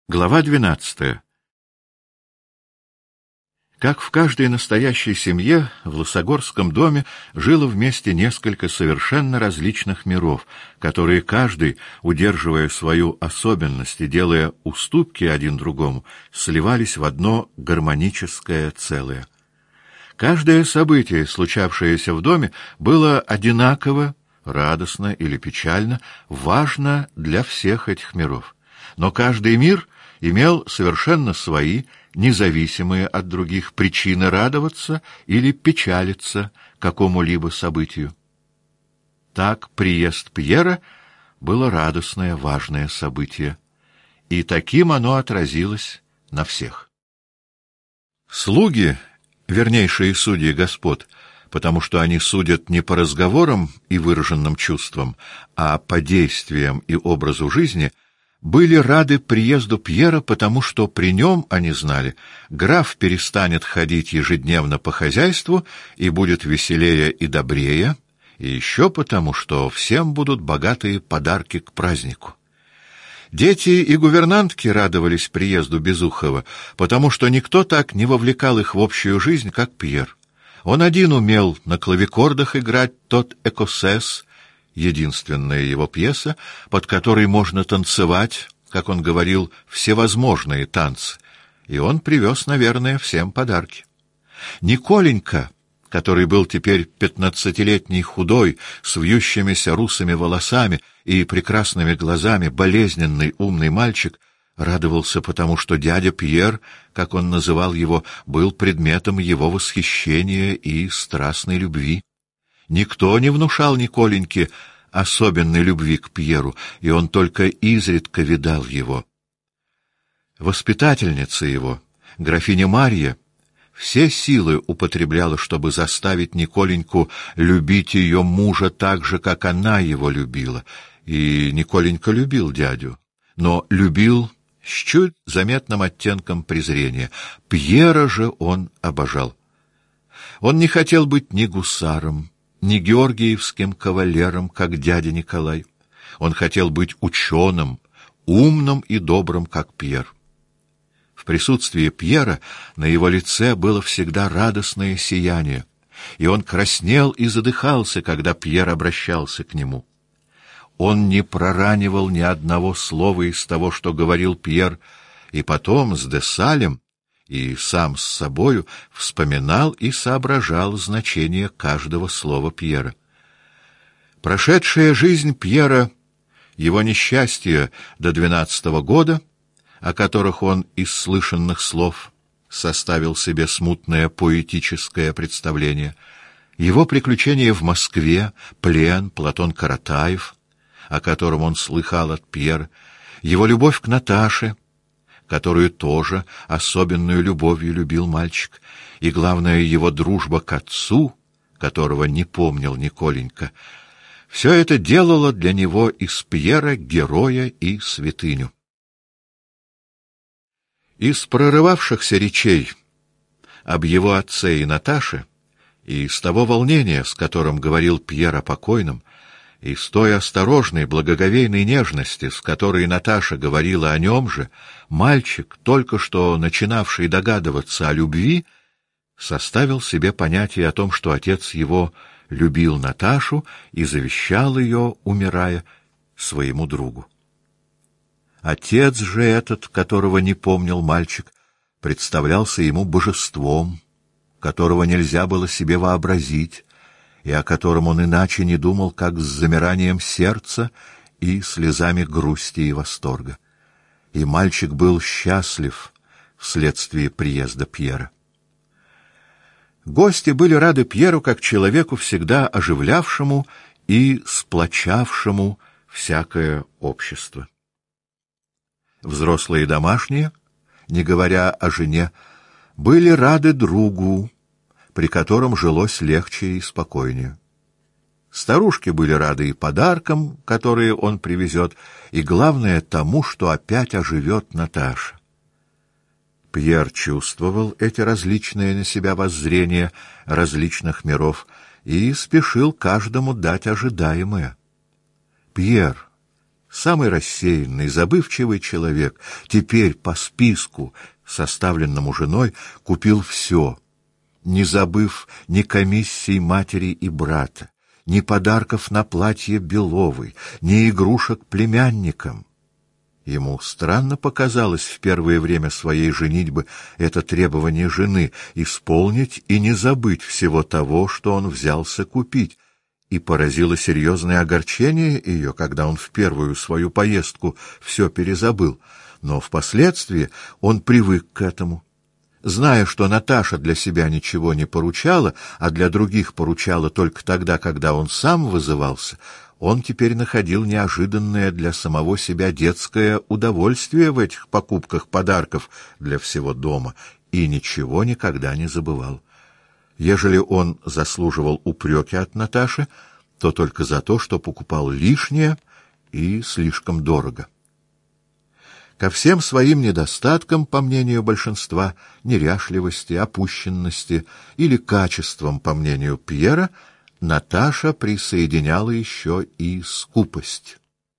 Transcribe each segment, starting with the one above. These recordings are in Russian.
Глава 12. Как в каждой настоящей семье, в Лосогорском доме жило вместе несколько совершенно различных миров, которые каждый, удерживая свою особенность и делая уступки один другому, сливались в одно гармоническое целое. Каждое событие, случавшееся в доме, было одинаково, радостно или печально, важно для всех этих миров. Но каждый мир имел совершенно свои, независимые от других, причины радоваться или печалиться какому-либо событию. Так приезд Пьера было радостное, важное событие, и таким оно отразилось на всех. Слуги, вернейшие судьи господ, потому что они судят не по разговорам и выраженным чувствам, а по действиям и образу жизни, были рады приезду Пьера, потому что при нем, они знали, граф перестанет ходить ежедневно по хозяйству и будет веселее и добрее, и еще потому, что всем будут богатые подарки к празднику. Дети и гувернантки радовались приезду Безухова, потому что никто так не вовлекал их в общую жизнь, как Пьер. Он один умел на клавикордах играть тот «Экосес», единственная его пьеса, под которой можно танцевать, как он говорил, всевозможные танцы, и он привез, наверное, всем подарки. Николенька, который был теперь 15-летний худой, с вьющимися русыми волосами и прекрасными глазами, болезненный умный мальчик, радовался потому, что дядя Пьер, как он называл его, был предметом его восхищения и страстной любви. Никто не внушал Николеньке особенной любви к Пьеру, и он только изредка видал его. Воспитательница его, графиня Марья, все силы употребляла, чтобы заставить Николеньку любить ее мужа так же, как она его любила. И Николенька любил дядю, но любил с чуть заметным оттенком презрения. Пьера же он обожал. Он не хотел быть ни гусаром, ни георгиевским кавалером, как дядя Николай. Он хотел быть ученым, умным и добрым, как Пьер. В присутствии Пьера на его лице было всегда радостное сияние, и он краснел и задыхался, когда Пьер обращался к нему. Он не проранивал ни одного слова из того, что говорил Пьер, и потом с де Салем и сам с собою вспоминал и соображал значение каждого слова Пьера. Прошедшая жизнь Пьера, его несчастье до 12-го года, о которых он из слышанных слов составил себе смутное поэтическое представление, его приключения в Москве, плен, Платон Каратаев, о котором он слыхал от Пьера, его любовь к Наташе, которую тоже особенную любовью любил мальчик, и, главное, его дружба к отцу, которого не помнил Николенька, все это делало для него из Пьера героя и святыню. Из прорывавшихся речей об его отце и Наташе, и из того волнения, с которым говорил Пьер о покойном, и с той осторожной, благоговейной нежности, с которой Наташа говорила о нем же, мальчик, только что начинавший догадываться о любви, составил себе понятие о том, что отец его любил Наташу и завещал ее, умирая, своему другу. Отец же этот, которого не помнил мальчик, представлялся ему божеством, которого нельзя было себе вообразить, и о котором он иначе не думал, как с замиранием сердца и слезами грусти и восторга. И мальчик был счастлив вследствие приезда Пьера. Гости были рады Пьеру как человеку, всегда оживлявшему и сплочавшему всякое общество. Взрослые домашние, не говоря о жене, были рады другу, при котором жилось легче и спокойнее. Старушки были рады и подаркам, которые он привезет, и, главное, тому, что опять оживет Наташа. Пьер чувствовал эти различные на себя воззрения различных миров и спешил каждому дать ожидаемое. Пьер, самый рассеянный, забывчивый человек, теперь по списку, составленному женой, купил все, не забыв ни комиссий матери и брата, ни подарков на платье Беловой, ни игрушек племянникам. Ему странно показалось в первое время своей женитьбы это требование жены — исполнить и не забыть всего того, что он взялся купить, и поразило серьезное огорчение ее, когда он в первую свою поездку все перезабыл, но впоследствии он привык к этому. Зная, что Наташа для себя ничего не поручала, а для других поручала только тогда, когда он сам вызывался, он теперь находил неожиданное для самого себя детское удовольствие в этих покупках подарков для всего дома и ничего никогда не забывал. Ежели он заслуживал упреки от Наташи, то только за то, что покупал лишнее и слишком дорого. Ко всем своим недостаткам, по мнению большинства, неряшливости, опущенности или качествам, по мнению Пьера, Наташа присоединяла еще и скупость.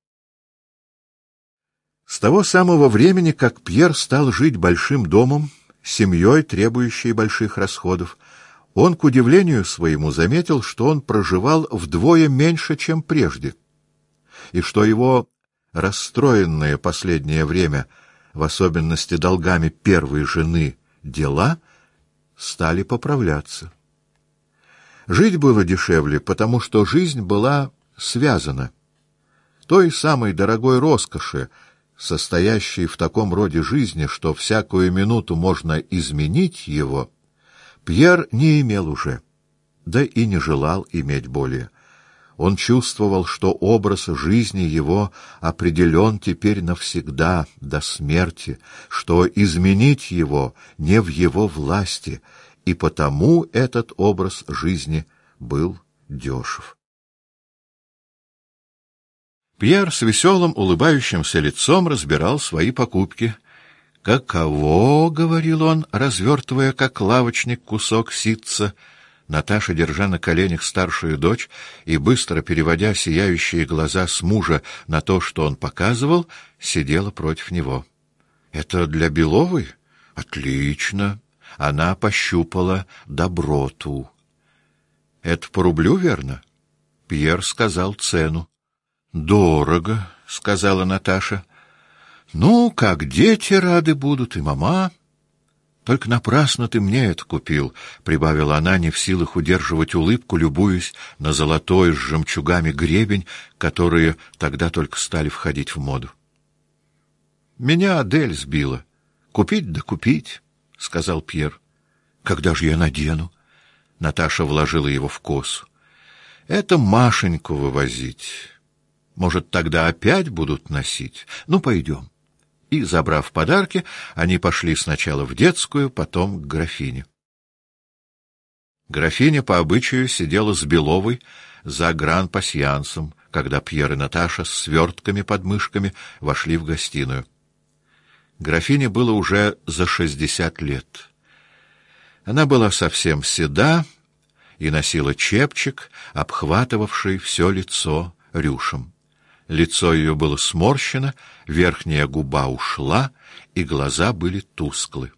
С того самого времени, как Пьер стал жить большим домом, семьей, требующей больших расходов, он, к удивлению своему, заметил, что он проживал вдвое меньше, чем прежде, и что его расстроенные последнее время, в особенности долгами первой жены, дела стали поправляться. Жить было дешевле, потому что жизнь была связана. Той самой дорогой роскоши, состоящей в таком роде жизни, что всякую минуту можно изменить его, Пьер не имел уже, да и не желал иметь более. Он чувствовал, что образ жизни его определен теперь навсегда, до смерти, что изменить его не в его власти, и потому этот образ жизни был дешев. Пьер с веселым, улыбающимся лицом разбирал свои покупки. «Каково, — говорил он, развертывая, как лавочник, кусок ситца, — Наташа, держа на коленях старшую дочь и быстро переводя сияющие глаза с мужа на то, что он показывал, сидела против него. «Это для Беловой? Отлично!» Она пощупала доброту. «Это по рублю, верно?» Пьер сказал цену. «Дорого», — сказала Наташа. «Ну, как дети рады будут, и мама...» «Только напрасно ты мне это купил», — прибавила она, не в силах удерживать улыбку, любуясь на золотой с жемчугами гребень, которые тогда только стали входить в моду. «Меня Адель сбила. Купить да купить», — сказал Пьер. «Когда же я надену?» Наташа вложила его в косу. «Это Машеньку вывозить. Может, тогда опять будут носить? Ну, пойдем». И, забрав подарки, они пошли сначала в детскую, потом к графине. Графиня по обычаю сидела с Беловой за гран-пасьянсом, когда Пьер и Наташа с свертками под мышками вошли в гостиную. Графине было уже за 60 лет. Она была совсем седа и носила чепчик, обхватывавший все лицо рюшем. Лицо ее было сморщено, верхняя губа ушла, и глаза были тусклы.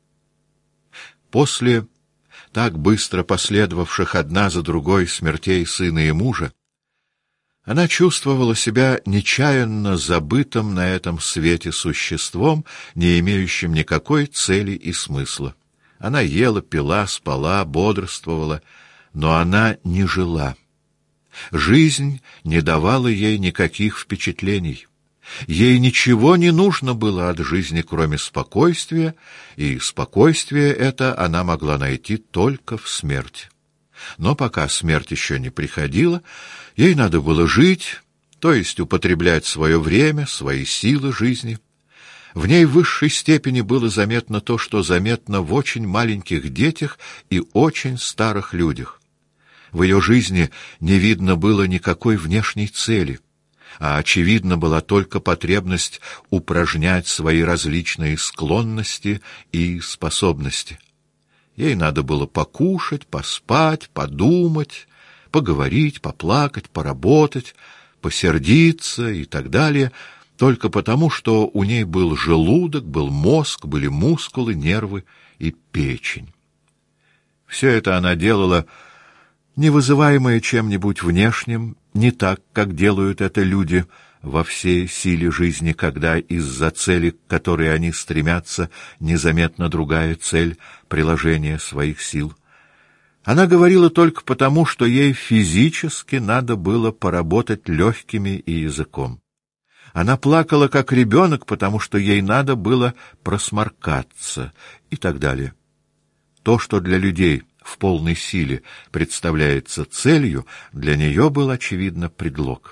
После так быстро последовавших одна за другой смертей сына и мужа, она чувствовала себя нечаянно забытым на этом свете существом, не имеющим никакой цели и смысла. Она ела, пила, спала, бодрствовала, но она не жила. Жизнь не давала ей никаких впечатлений. Ей ничего не нужно было от жизни, кроме спокойствия, и спокойствие это она могла найти только в смерти. Но пока смерть еще не приходила, ей надо было жить, то есть употреблять свое время, свои силы жизни. В ней в высшей степени было заметно то, что заметно в очень маленьких детях и очень старых людях. В ее жизни не видно было никакой внешней цели, а очевидна была только потребность упражнять свои различные склонности и способности. Ей надо было покушать, поспать, подумать, поговорить, поплакать, поработать, посердиться и так далее, только потому, что у ней был желудок, был мозг, были мускулы, нервы и печень. Все это она делала, не вызываемое чем-нибудь внешним, не так, как делают это люди во всей силе жизни, когда из-за цели, к которой они стремятся, незаметно другая цель — приложение своих сил. Она говорила только потому, что ей физически надо было поработать легкими и языком. Она плакала, как ребенок, потому что ей надо было просморкаться и так далее. То, что для людей в полной силе представляется целью, для нее был, очевидно, предлог.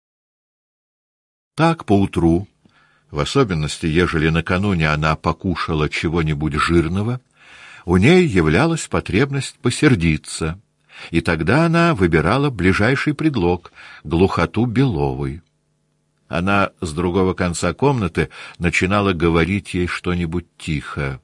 Так поутру, в особенности, ежели накануне она покушала чего-нибудь жирного, у ней являлась потребность посердиться, и тогда она выбирала ближайший предлог — глухоту Беловой. Она с другого конца комнаты начинала говорить ей что-нибудь тихо.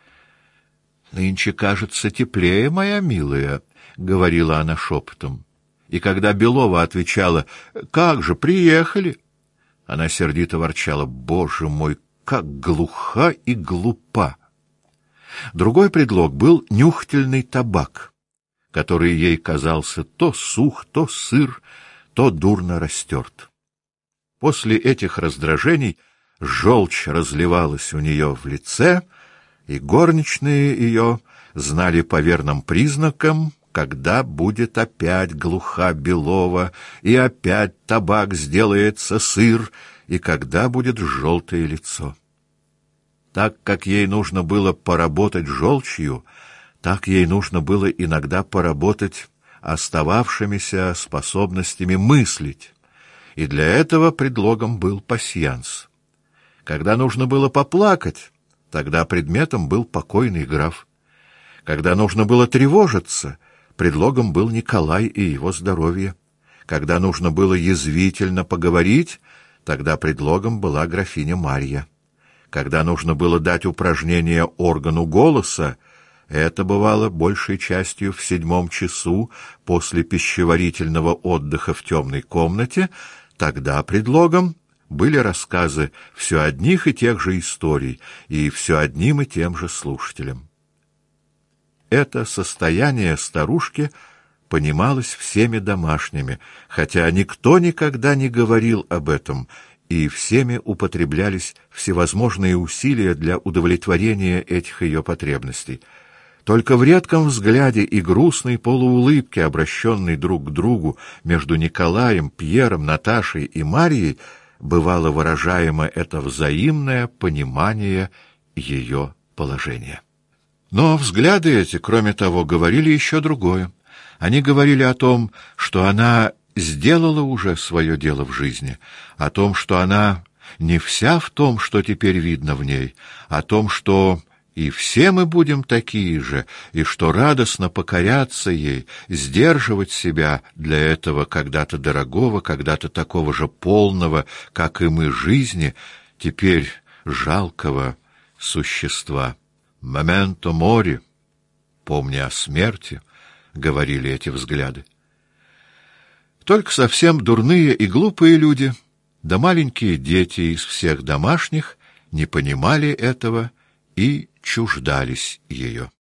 «Нынче, кажется, теплее, моя милая», — говорила она шепотом. И когда Белова отвечала: «Как же, приехали!», она сердито ворчала: «Боже мой, как глуха и глупа!». Другой предлог был нюхательный табак, который ей казался то сух, то сыр, то дурно растерт. После этих раздражений желчь разливалась у нее в лице, и горничные ее знали по верным признакам, когда будет опять глуха Белова, и опять табак сделается сыр, и когда будет желтое лицо. Так как ей нужно было поработать желчью, так ей нужно было иногда поработать остававшимися способностями мыслить, и для этого предлогом был пасьянс. Когда нужно было поплакать, тогда предметом был покойный граф. Когда нужно было тревожиться, предлогом был Николай и его здоровье. Когда нужно было язвительно поговорить, тогда предлогом была графиня Марья. Когда нужно было дать упражнение органу голоса, это бывало большей частью в 7 часу после пищеварительного отдыха в темной комнате, тогда предлогом были рассказы все одних и тех же историй и все одним и тем же слушателям. Это состояние старушки понималось всеми домашними, хотя никто никогда не говорил об этом, и всеми употреблялись всевозможные усилия для удовлетворения этих ее потребностей. Только в редком взгляде и грустной полуулыбке, обращенной друг к другу между Николаем, Пьером, Наташей и Марьей, бывало выражаемо это взаимное понимание ее положения. Но взгляды эти, кроме того, говорили еще другое. Они говорили о том, что она сделала уже свое дело в жизни, о том, что она не вся в том, что теперь видно в ней, о том, что и все мы будем такие же, и что радостно покоряться ей, сдерживать себя для этого когда-то дорогого, когда-то такого же полного, как и мы, жизни, теперь жалкого существа. «Моменто мори», «помни о смерти», — говорили эти взгляды. Только совсем дурные и глупые люди, да маленькие дети из всех домашних не понимали этого и чуждались ее.